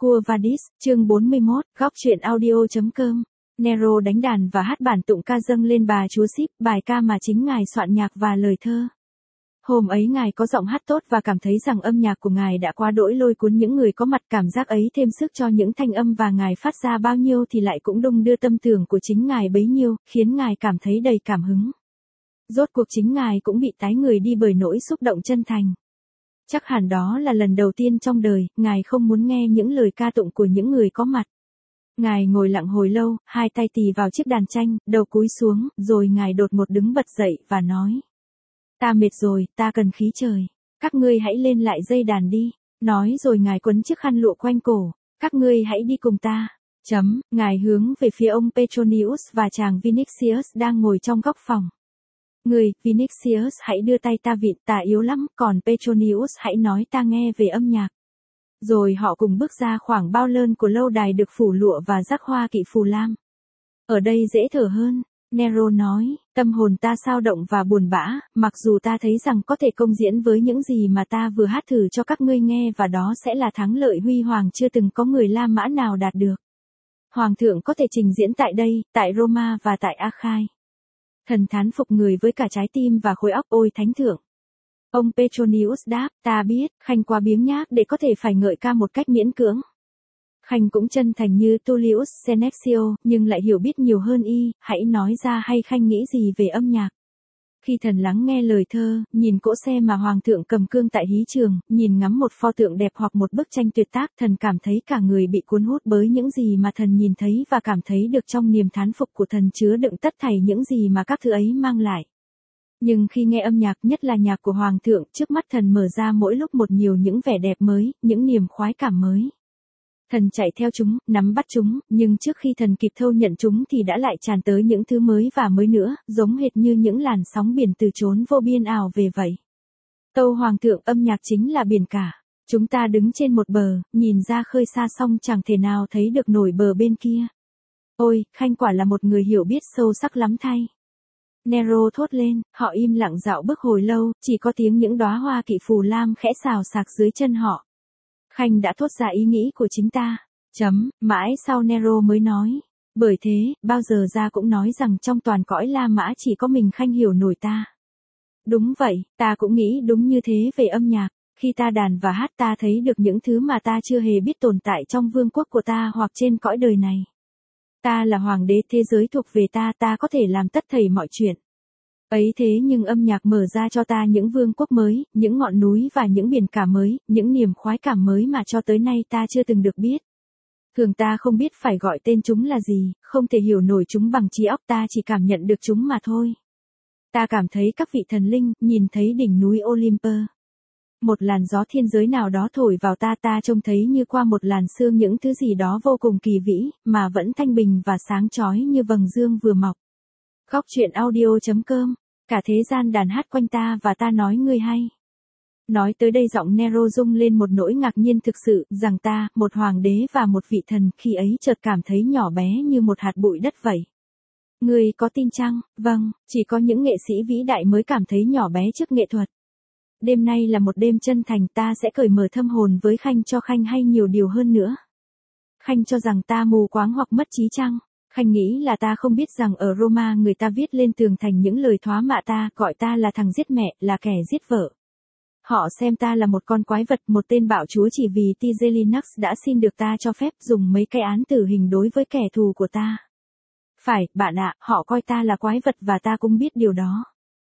Quo Vadis, chương 41, góc truyện audio.com. Nero đánh đàn và hát bản tụng ca dâng lên bà chúa Síp, bài ca mà chính ngài soạn nhạc và lời thơ. Hôm ấy ngài có giọng hát tốt và cảm thấy rằng âm nhạc của ngài đã quá đỗi lôi cuốn những người có mặt, cảm giác ấy thêm sức cho những thanh âm và ngài phát ra bao nhiêu thì lại cũng đung đưa tâm tưởng của chính ngài bấy nhiêu, khiến ngài cảm thấy đầy cảm hứng. Rốt cuộc chính ngài cũng bị tái người đi bởi nỗi xúc động chân thành. Chắc hẳn đó là lần đầu tiên trong đời, ngài không muốn nghe những lời ca tụng của những người có mặt. Ngài ngồi lặng hồi lâu, hai tay tì vào chiếc đàn tranh, đầu cúi xuống, rồi ngài đột ngột đứng bật dậy và nói. Ta mệt rồi, ta cần khí trời. Các ngươi hãy lên lại dây đàn đi. Nói rồi ngài quấn chiếc khăn lụa quanh cổ. Các ngươi hãy đi cùng ta. Ngài hướng về phía ông Petronius và chàng Vinicius đang ngồi trong góc phòng. Người, Vinicius hãy đưa tay ta vịn, ta yếu lắm, còn Petronius hãy nói ta nghe về âm nhạc. Rồi họ cùng bước ra khoảng bao lơn của lâu đài được phủ lụa và rắc hoa kỵ phù lam. Ở đây dễ thở hơn, Nero nói, tâm hồn ta xao động và buồn bã, mặc dù ta thấy rằng có thể công diễn với những gì mà ta vừa hát thử cho các ngươi nghe và đó sẽ là thắng lợi huy hoàng chưa từng có người La Mã nào đạt được. Hoàng thượng có thể trình diễn tại đây, tại Roma và tại Akai. Thần thán phục người với cả trái tim và khối óc, ôi thánh thượng. Ông Petronius đáp, ta biết, Khanh quá biếng nhác để có thể phải ngợi ca một cách miễn cưỡng. Khanh cũng chân thành như Tullius Senecio, nhưng lại hiểu biết nhiều hơn y, hãy nói ra hay Khanh nghĩ gì về âm nhạc. Khi thần lắng nghe lời thơ, nhìn cỗ xe mà hoàng thượng cầm cương tại hí trường, nhìn ngắm một pho tượng đẹp hoặc một bức tranh tuyệt tác, thần cảm thấy cả người bị cuốn hút bởi những gì mà thần nhìn thấy và cảm thấy được trong niềm thán phục của thần chứa đựng tất thảy những gì mà các thứ ấy mang lại. Nhưng khi nghe âm nhạc, nhất là nhạc của hoàng thượng, trước mắt thần mở ra mỗi lúc một nhiều những vẻ đẹp mới, những niềm khoái cảm mới. Thần chạy theo chúng, nắm bắt chúng, nhưng trước khi thần kịp thâu nhận chúng thì đã lại tràn tới những thứ mới và mới nữa, giống hệt như những làn sóng biển từ chốn vô biên ảo về vậy. Tâu hoàng thượng, âm nhạc chính là biển cả. Chúng ta đứng trên một bờ, nhìn ra khơi xa song chẳng thể nào thấy được nổi bờ bên kia. Ôi, Khanh quả là một người hiểu biết sâu sắc lắm thay. Nero thốt lên, họ im lặng dạo bước hồi lâu, chỉ có tiếng những đóa hoa kỵ phù lam khẽ xào xạc dưới chân họ. Khanh đã thốt ra ý nghĩ của chính ta. Mãi sau Nero mới nói. Bởi thế, bao giờ ra cũng nói rằng trong toàn cõi La Mã chỉ có mình Khanh hiểu nổi ta. Đúng vậy, ta cũng nghĩ đúng như thế về âm nhạc. Khi ta đàn và hát ta thấy được những thứ mà ta chưa hề biết tồn tại trong vương quốc của ta hoặc trên cõi đời này. Ta là hoàng đế, thế giới thuộc về ta, ta có thể làm tất thảy mọi chuyện. Ấy thế nhưng âm nhạc mở ra cho ta những vương quốc mới, những ngọn núi và những biển cả mới, những niềm khoái cảm mới mà cho tới nay ta chưa từng được biết. Thường ta không biết phải gọi tên chúng là gì, không thể hiểu nổi chúng bằng trí óc, ta chỉ cảm nhận được chúng mà thôi. Ta cảm thấy các vị thần linh, nhìn thấy đỉnh núi Olympus. Một làn gió thiên giới nào đó thổi vào ta, ta trông thấy như qua một làn sương những thứ gì đó vô cùng kỳ vĩ, mà vẫn thanh bình và sáng chói như vầng dương vừa mọc. Góc truyện audio.com. Cả thế gian đàn hát quanh ta và ta nói ngươi hay. Nói tới đây giọng Nero rung lên một nỗi ngạc nhiên thực sự, rằng ta, một hoàng đế và một vị thần, khi ấy chợt cảm thấy nhỏ bé như một hạt bụi đất vậy. Ngươi có tin chăng? Vâng, chỉ có những nghệ sĩ vĩ đại mới cảm thấy nhỏ bé trước nghệ thuật. Đêm nay là một đêm chân thành, ta sẽ cởi mở thâm hồn với Khanh cho Khanh hay nhiều điều hơn nữa. Khanh cho rằng ta mù quáng hoặc mất trí chăng? Khanh nghĩ là ta không biết rằng ở Roma người ta viết lên tường thành những lời thoá mạ ta, gọi ta là thằng giết mẹ, là kẻ giết vợ. Họ xem ta là một con quái vật, một tên bạo chúa chỉ vì Tigellinus đã xin được ta cho phép dùng mấy cái án tử hình đối với kẻ thù của ta. Phải, bạn ạ, họ coi ta là quái vật và ta cũng biết điều đó.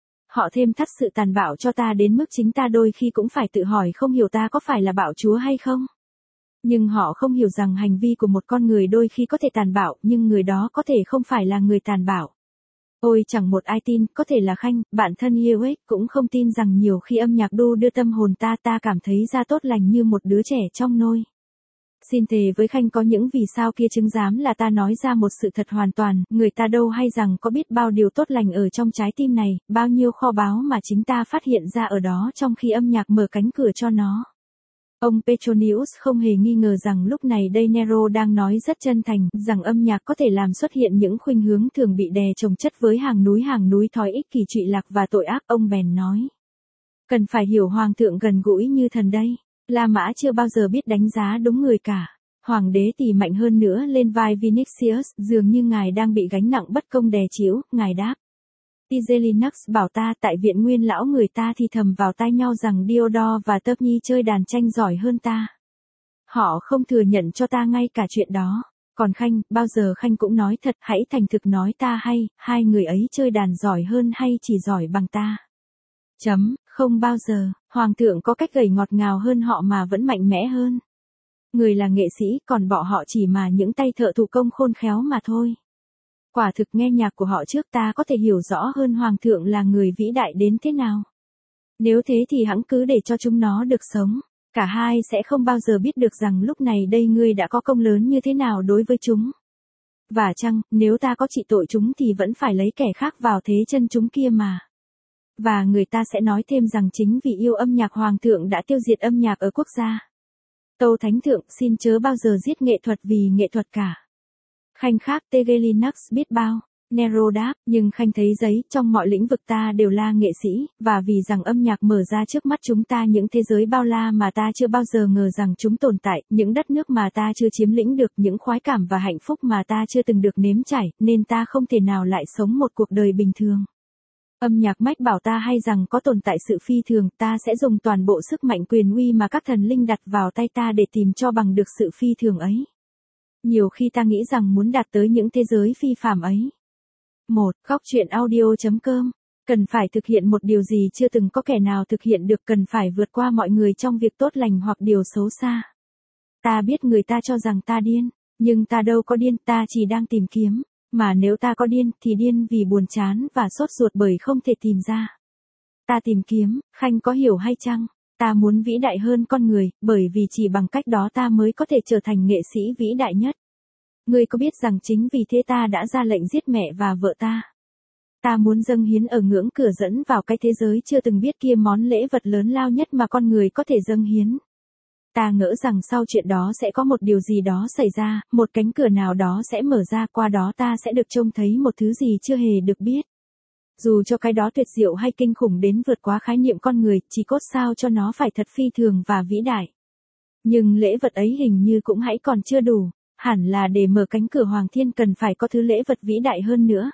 Họ thêm thắt sự tàn bạo cho ta đến mức chính ta đôi khi cũng phải tự hỏi không hiểu ta có phải là bạo chúa hay không. Nhưng họ không hiểu rằng hành vi của một con người đôi khi có thể tàn bạo, nhưng người đó có thể không phải là người tàn bạo. Ôi chẳng một ai tin, có thể là Khanh, bạn thân yêu ấy, cũng không tin rằng nhiều khi âm nhạc đu đưa tâm hồn ta, ta cảm thấy ra tốt lành như một đứa trẻ trong nôi. Xin thề với Khanh có những vì sao kia chứng giám là ta nói ra một sự thật hoàn toàn, người ta đâu hay rằng có biết bao điều tốt lành ở trong trái tim này, bao nhiêu kho báu mà chính ta phát hiện ra ở đó trong khi âm nhạc mở cánh cửa cho nó. Ông Petronius không hề nghi ngờ rằng lúc này đây Nero đang nói rất chân thành, rằng âm nhạc có thể làm xuất hiện những khuynh hướng thường bị đè chồng chất với hàng núi thói ích kỷ trụy lạc và tội ác, ông bèn nói. Cần phải hiểu hoàng thượng gần gũi như thần đây. La Mã chưa bao giờ biết đánh giá đúng người cả. Hoàng đế thì mạnh hơn nữa lên vai Vinicius, dường như ngài đang bị gánh nặng bất công đè chiếu, ngài đáp. Tigellinus bảo ta tại viện nguyên lão người ta thì thầm vào tai nhau rằng Diodor và Tubny chơi đàn tranh giỏi hơn ta. Họ không thừa nhận cho ta ngay cả chuyện đó. Còn Khanh, bao giờ Khanh cũng nói thật, hãy thành thực nói ta hay, hai người ấy chơi đàn giỏi hơn hay chỉ giỏi bằng ta. Không bao giờ, Hoàng thượng có cách gầy ngọt ngào hơn họ mà vẫn mạnh mẽ hơn. Người là nghệ sĩ, còn bọn họ chỉ mà những tay thợ thủ công khôn khéo mà thôi. Quả thực nghe nhạc của họ trước ta có thể hiểu rõ hơn Hoàng thượng là người vĩ đại đến thế nào. Nếu thế thì hẵng cứ để cho chúng nó được sống. Cả hai sẽ không bao giờ biết được rằng lúc này đây ngươi đã có công lớn như thế nào đối với chúng. Và chăng, nếu ta có trị tội chúng thì vẫn phải lấy kẻ khác vào thế chân chúng kia mà. Và người ta sẽ nói thêm rằng chính vì yêu âm nhạc Hoàng thượng đã tiêu diệt âm nhạc ở quốc gia. Tâu Thánh Thượng xin chớ bao giờ giết nghệ thuật vì nghệ thuật cả. Khanh khác Tigellinus biết bao. Nero đáp, nhưng Khanh thấy giấy, trong mọi lĩnh vực ta đều là nghệ sĩ, và vì rằng âm nhạc mở ra trước mắt chúng ta những thế giới bao la mà ta chưa bao giờ ngờ rằng chúng tồn tại, những đất nước mà ta chưa chiếm lĩnh được, những khoái cảm và hạnh phúc mà ta chưa từng được nếm trải, nên ta không thể nào lại sống một cuộc đời bình thường. Âm nhạc mách bảo ta hay rằng có tồn tại sự phi thường, ta sẽ dùng toàn bộ sức mạnh quyền uy mà các thần linh đặt vào tay ta để tìm cho bằng được sự phi thường ấy. Nhiều khi ta nghĩ rằng muốn đạt tới những thế giới phi phàm ấy. Góc truyện audio.com. Cần phải thực hiện một điều gì chưa từng có kẻ nào thực hiện được, cần phải vượt qua mọi người trong việc tốt lành hoặc điều xấu xa. Ta biết người ta cho rằng ta điên, nhưng ta đâu có điên, ta chỉ đang tìm kiếm. Mà nếu ta có điên, thì điên vì buồn chán và sốt ruột bởi không thể tìm ra. Ta tìm kiếm, Khanh có hiểu hay chăng? Ta muốn vĩ đại hơn con người, bởi vì chỉ bằng cách đó ta mới có thể trở thành nghệ sĩ vĩ đại nhất. Ngươi có biết rằng chính vì thế ta đã ra lệnh giết mẹ và vợ ta. Ta muốn dâng hiến ở ngưỡng cửa dẫn vào cái thế giới chưa từng biết kia món lễ vật lớn lao nhất mà con người có thể dâng hiến. Ta ngỡ rằng sau chuyện đó sẽ có một điều gì đó xảy ra, một cánh cửa nào đó sẽ mở ra, qua đó ta sẽ được trông thấy một thứ gì chưa hề được biết. Dù cho cái đó tuyệt diệu hay kinh khủng đến vượt quá khái niệm con người, chỉ cốt sao cho nó phải thật phi thường và vĩ đại. Nhưng lễ vật ấy hình như cũng hãy còn chưa đủ, hẳn là để mở cánh cửa Hoàng Thiên cần phải có thứ lễ vật vĩ đại hơn nữa.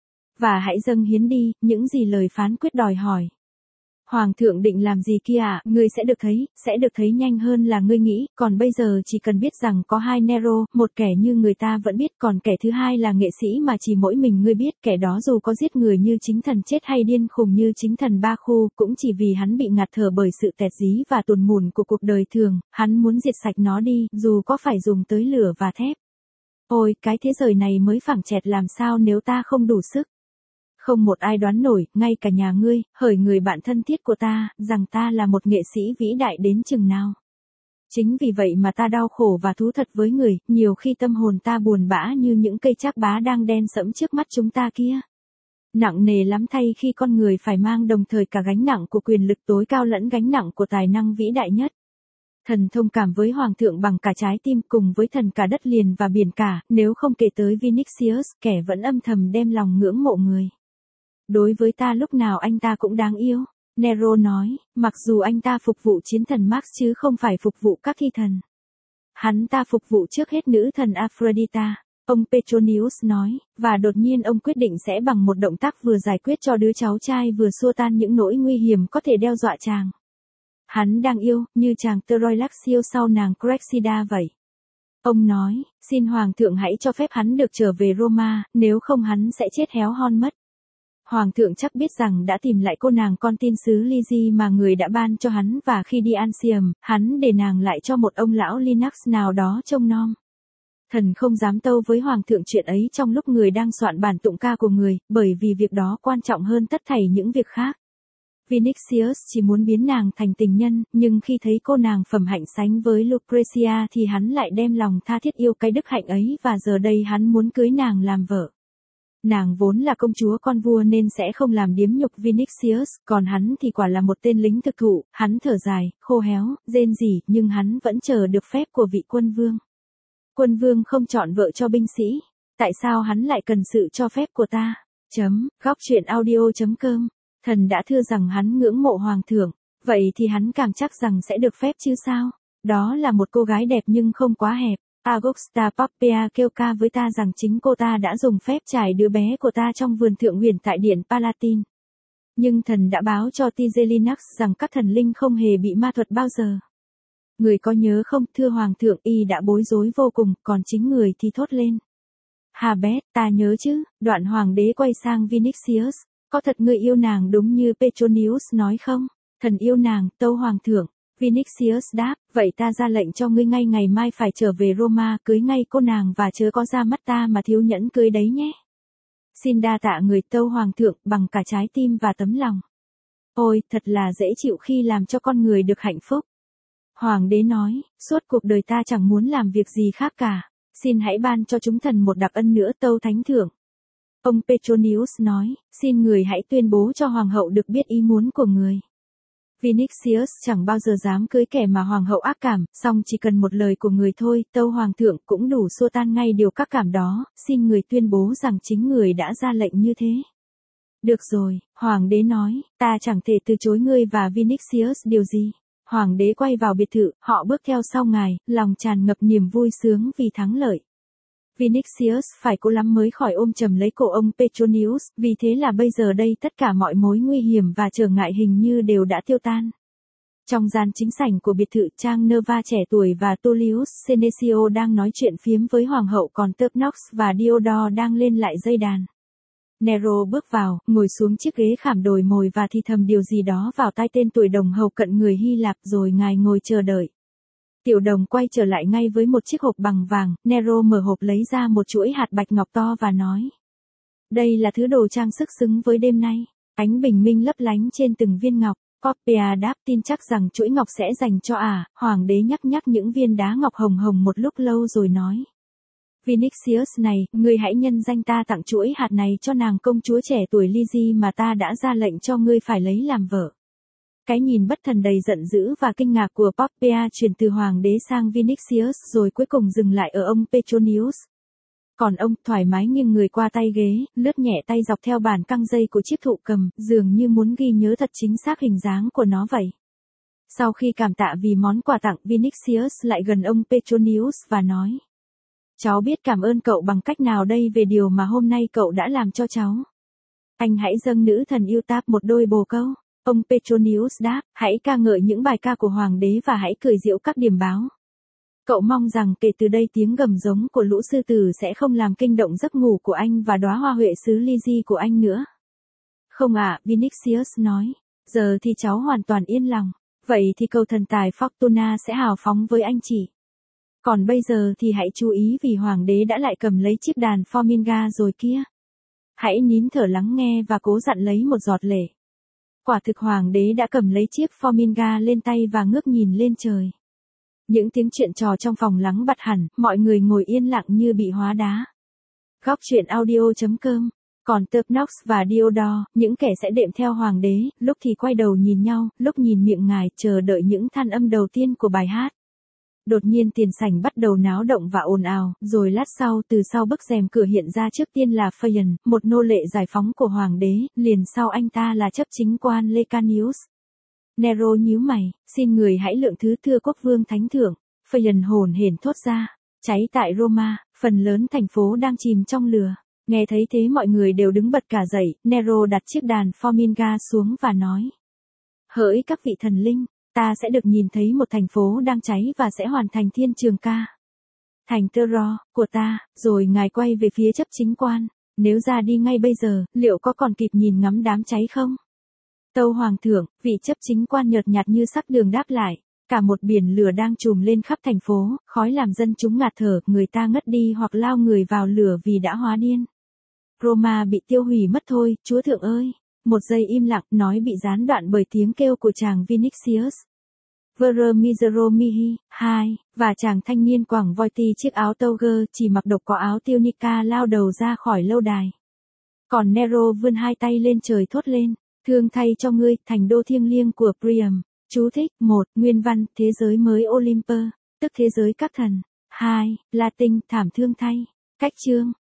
Và hãy dâng hiến đi, những gì lời phán quyết đòi hỏi. Hoàng thượng định làm gì kia ạ? Ngươi sẽ được thấy nhanh hơn là ngươi nghĩ, còn bây giờ chỉ cần biết rằng có hai Nero, một kẻ như người ta vẫn biết, còn kẻ thứ hai là nghệ sĩ mà chỉ mỗi mình ngươi biết, kẻ đó dù có giết người như chính thần chết hay điên khùng như chính thần Ba Khu, cũng chỉ vì hắn bị ngạt thở bởi sự tẹt dí và tuồn mùn của cuộc đời thường, hắn muốn diệt sạch nó đi, dù có phải dùng tới lửa và thép. Ôi, cái thế giới này mới phẳng chẹt làm sao nếu ta không đủ sức. Không một ai đoán nổi, ngay cả nhà ngươi, hỡi người bạn thân thiết của ta, rằng ta là một nghệ sĩ vĩ đại đến chừng nào. Chính vì vậy mà ta đau khổ và thú thật với người, nhiều khi tâm hồn ta buồn bã như những cây trác bá đang đen sẫm trước mắt chúng ta kia. Nặng nề lắm thay khi con người phải mang đồng thời cả gánh nặng của quyền lực tối cao lẫn gánh nặng của tài năng vĩ đại nhất. Thần thông cảm với Hoàng thượng bằng cả trái tim cùng với thần cả đất liền và biển cả, nếu không kể tới Vinicius, kẻ vẫn âm thầm đem lòng ngưỡng mộ người. Đối với ta lúc nào anh ta cũng đáng yêu, Nero nói, mặc dù anh ta phục vụ chiến thần Mars chứ không phải phục vụ các thi thần. Hắn ta phục vụ trước hết nữ thần Aphrodita, ông Petronius nói, và đột nhiên ông quyết định sẽ bằng một động tác vừa giải quyết cho đứa cháu trai vừa xua tan những nỗi nguy hiểm có thể đe dọa chàng. Hắn đang yêu, như chàng Troilax yêu sau nàng Cressida vậy. Ông nói, xin Hoàng thượng hãy cho phép hắn được trở về Roma, nếu không hắn sẽ chết héo hon mất. Hoàng thượng chắc biết rằng đã tìm lại cô nàng con tin xứ Lygi mà người đã ban cho hắn, và khi đi Ansium, hắn để nàng lại cho một ông lão Linux nào đó trông nom. Thần không dám tâu với Hoàng thượng chuyện ấy trong lúc người đang soạn bản tụng ca của người, bởi vì việc đó quan trọng hơn tất thảy những việc khác. Vinicius chỉ muốn biến nàng thành tình nhân, nhưng khi thấy cô nàng phẩm hạnh sánh với Lucrezia thì hắn lại đem lòng tha thiết yêu cái đức hạnh ấy, và giờ đây hắn muốn cưới nàng làm vợ. Nàng vốn là công chúa con vua nên sẽ không làm điếm nhục Vinicius, còn hắn thì quả là một tên lính thực thụ, hắn thở dài, khô héo, rên rỉ, nhưng hắn vẫn chờ được phép của vị quân vương. Quân vương không chọn vợ cho binh sĩ, tại sao hắn lại cần sự cho phép của ta? Góc truyện audio.com. Thần đã thưa rằng hắn ngưỡng mộ Hoàng thượng, vậy thì hắn cảm chắc rằng sẽ được phép chứ sao? Đó là một cô gái đẹp nhưng không quá hẹp. Augusta Poppaea kêu ca với ta rằng chính cô ta đã dùng phép trải đứa bé của ta trong vườn thượng huyền tại điện Palatin. Nhưng thần đã báo cho Tigellinus rằng các thần linh không hề bị ma thuật bao giờ. Người có nhớ không, thưa hoàng thượng, y đã bối rối vô cùng, còn chính người thì thốt lên. Habet, ta nhớ chứ, đoạn hoàng đế quay sang Vinicius, có thật ngươi yêu nàng đúng như Petronius nói không? Thần yêu nàng, tâu hoàng thượng. Vinicius đáp, vậy ta ra lệnh cho ngươi ngay ngày mai phải trở về Roma cưới ngay cô nàng và chớ có ra mắt ta mà thiếu nhẫn cưới đấy nhé. Xin đa tạ người tâu hoàng thượng bằng cả trái tim và tấm lòng. Ôi, thật là dễ chịu khi làm cho con người được hạnh phúc. Hoàng đế nói, suốt cuộc đời ta chẳng muốn làm việc gì khác cả. Xin hãy ban cho chúng thần một đặc ân nữa tâu thánh thượng. Ông Petronius nói, xin người hãy tuyên bố cho hoàng hậu được biết ý muốn của người. Vinicius chẳng bao giờ dám cưới kẻ mà hoàng hậu ác cảm, song chỉ cần một lời của người thôi, tâu hoàng thượng cũng đủ xua tan ngay điều các cảm đó, xin người tuyên bố rằng chính người đã ra lệnh như thế. Được rồi, hoàng đế nói, ta chẳng thể từ chối ngươi và Vinicius điều gì. Hoàng đế quay vào biệt thự, họ bước theo sau ngài, lòng tràn ngập niềm vui sướng vì thắng lợi. Vinicius phải cố lắm mới khỏi ôm chầm lấy cổ ông Petronius, vì thế là bây giờ đây tất cả mọi mối nguy hiểm và trở ngại hình như đều đã tiêu tan. Trong gian chính sảnh của biệt thự, Trang Nerva trẻ tuổi và Tullius Senecio đang nói chuyện phiếm với hoàng hậu, còn Turnus và Diodor đang lên lại dây đàn. Nero bước vào, ngồi xuống chiếc ghế khảm đồi mồi và thì thầm điều gì đó vào tai tên tuổi đồng hầu cận người Hy Lạp, rồi ngài ngồi chờ đợi. Tiểu đồng quay trở lại ngay với một chiếc hộp bằng vàng, Nero mở hộp lấy ra một chuỗi hạt bạch ngọc to và nói. Đây là thứ đồ trang sức xứng với đêm nay. Ánh bình minh lấp lánh trên từng viên ngọc. Poppaea đáp, tin chắc rằng chuỗi ngọc sẽ dành cho hoàng đế nhắc những viên đá ngọc hồng hồng một lúc lâu rồi nói. Vinicius này, ngươi hãy nhân danh ta tặng chuỗi hạt này cho nàng công chúa trẻ tuổi Lygi mà ta đã ra lệnh cho ngươi phải lấy làm vợ. Cái nhìn bất thần đầy giận dữ và kinh ngạc của Poppaea chuyển từ hoàng đế sang Vinicius rồi cuối cùng dừng lại ở ông Petronius. Còn ông thoải mái nghiêng người qua tay ghế, lướt nhẹ tay dọc theo bàn căng dây của chiếc thụ cầm, dường như muốn ghi nhớ thật chính xác hình dáng của nó vậy. Sau khi cảm tạ vì món quà tặng, Vinicius lại gần ông Petronius và nói. Cháu biết cảm ơn cậu bằng cách nào đây về điều mà hôm nay cậu đã làm cho cháu. Anh hãy dâng nữ thần yêu táp một đôi bồ câu. Ông Petronius đáp, hãy ca ngợi những bài ca của hoàng đế và hãy cười giễu các điểm báo. Cậu mong rằng kể từ đây tiếng gầm giống của lũ sư tử sẽ không làm kinh động giấc ngủ của anh và đóa hoa huệ xứ Lygi của anh nữa. Không Vinicius nói, giờ thì cháu hoàn toàn yên lòng. Vậy thì cầu thần tài Fortuna sẽ hào phóng với anh chị. Còn bây giờ thì hãy chú ý vì hoàng đế đã lại cầm lấy chiếc đàn Forminga rồi kia. Hãy nín thở lắng nghe và cố dặn lấy một giọt lệ. Quả thực hoàng đế đã cầm lấy chiếc Forminga lên tay và ngước nhìn lên trời. Những tiếng chuyện trò trong phòng lắng bặt hẳn, mọi người ngồi yên lặng như bị hóa đá. Góc truyện audio.com. Còn Turnus và Diodor, những kẻ sẽ đệm theo hoàng đế, lúc thì quay đầu nhìn nhau, lúc nhìn miệng ngài, chờ đợi những than âm đầu tiên của bài hát. Đột nhiên tiền sảnh bắt đầu náo động và ồn ào, rồi lát sau từ sau bức rèm cửa hiện ra trước tiên là Phaeton, một nô lệ giải phóng của hoàng đế, liền sau anh ta là chấp chính quan Lecanius. Nero nhíu mày, xin người hãy lượng thứ thưa quốc vương thánh thượng. Phaeton hồn hển thốt ra, cháy tại Roma, phần lớn thành phố đang chìm trong lửa. Nghe thấy thế mọi người đều đứng bật cả dậy, Nero đặt chiếc đàn Forminga xuống và nói. Hỡi các vị thần linh, ta sẽ được nhìn thấy một thành phố đang cháy và sẽ hoàn thành thiên trường ca. Thành Tero, của ta, rồi ngài quay về phía chấp chính quan. Nếu ra đi ngay bây giờ, liệu có còn kịp nhìn ngắm đám cháy không? Tâu hoàng thượng, vị chấp chính quan nhợt nhạt như sắc đường đáp lại. Cả một biển lửa đang trùm lên khắp thành phố, khói làm dân chúng ngạt thở, người ta ngất đi hoặc lao người vào lửa vì đã hóa điên. Roma bị tiêu hủy mất thôi, chúa thượng ơi. Một giây im lặng, nói bị gián đoạn bởi tiếng kêu của chàng Vinicius. Vere misero mihi, 2, và chàng thanh niên quàng voi ti chiếc áo toga chỉ mặc độc có áo tunica lao đầu ra khỏi lâu đài. Còn Nero vươn hai tay lên trời thốt lên, thương thay cho ngươi, thành đô thiêng liêng của Priam. Chú thích, 1, nguyên văn, thế giới mới Olympe, tức thế giới các thần. 2, Latin, thảm thương thay. Cách chương.